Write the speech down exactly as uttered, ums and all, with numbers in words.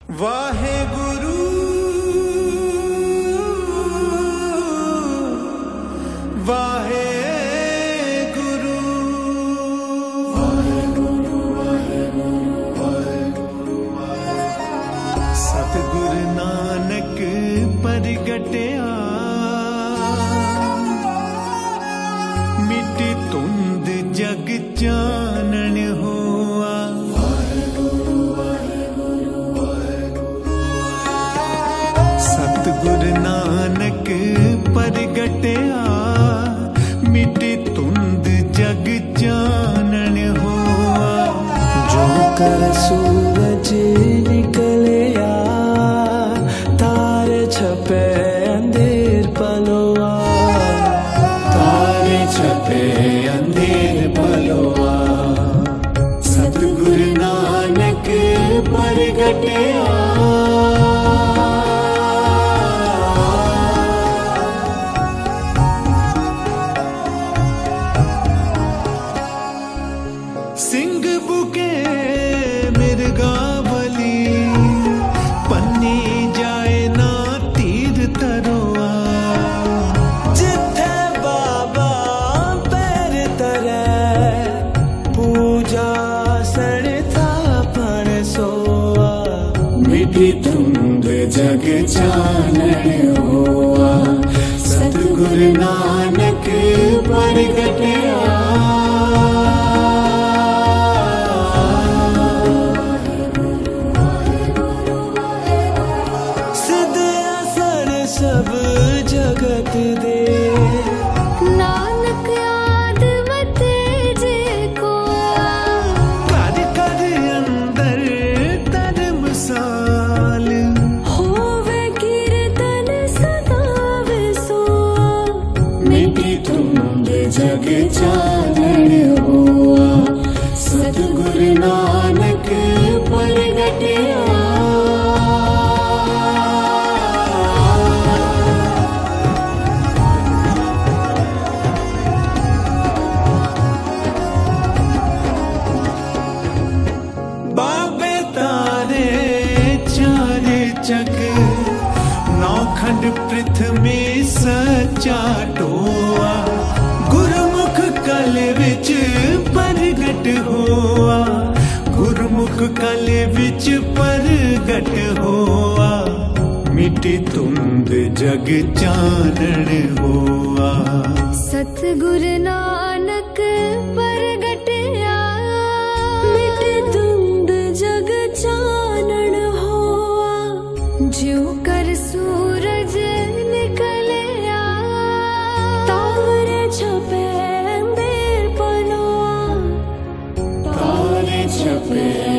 वाहेगुरु वाहेगुरु वाहेगुरु वाहेगुरु सतगुरु नानक परगटया मिटी तुंद जग चानन होआ। सतगुरु नानक परगटया मिटी तुंद जग चानन होआ। जो कर सूरज निकलया तारे छपे अंधेर पलोआ। तारे छपे अंधेर पलोआ। सतगुरु नानक परगटया सिंह बुके मिर्गावली पन्नी जाए ना तीर तरोआ। जिथे बाबा पैर तरे पूजा सड़ता पण सोआ। मिटी तुंद जग चानन होआ। सतगुरु नानक परगटया सब जगत दे नानक आदमत जे को। कर कर अंदर धर्मसाल होवे कीर्तन सदा विसोआ। मिटी तुंद जग चानन होआ। सतगुरु नानक परगटया जग नौखंड पृथ्वी सच्चा टोआ। गुरुमुख कल विच परगट होआ। गुरुमुख कल विच परगट होआ। मिटी तुंद जग चानन होआ। सतगुरु नानक परगटया मिटे तुंद जग चानन होआ। ज्यों कर सूरज निकलया तारे छपे अंधेर पलोआ। तारे छपे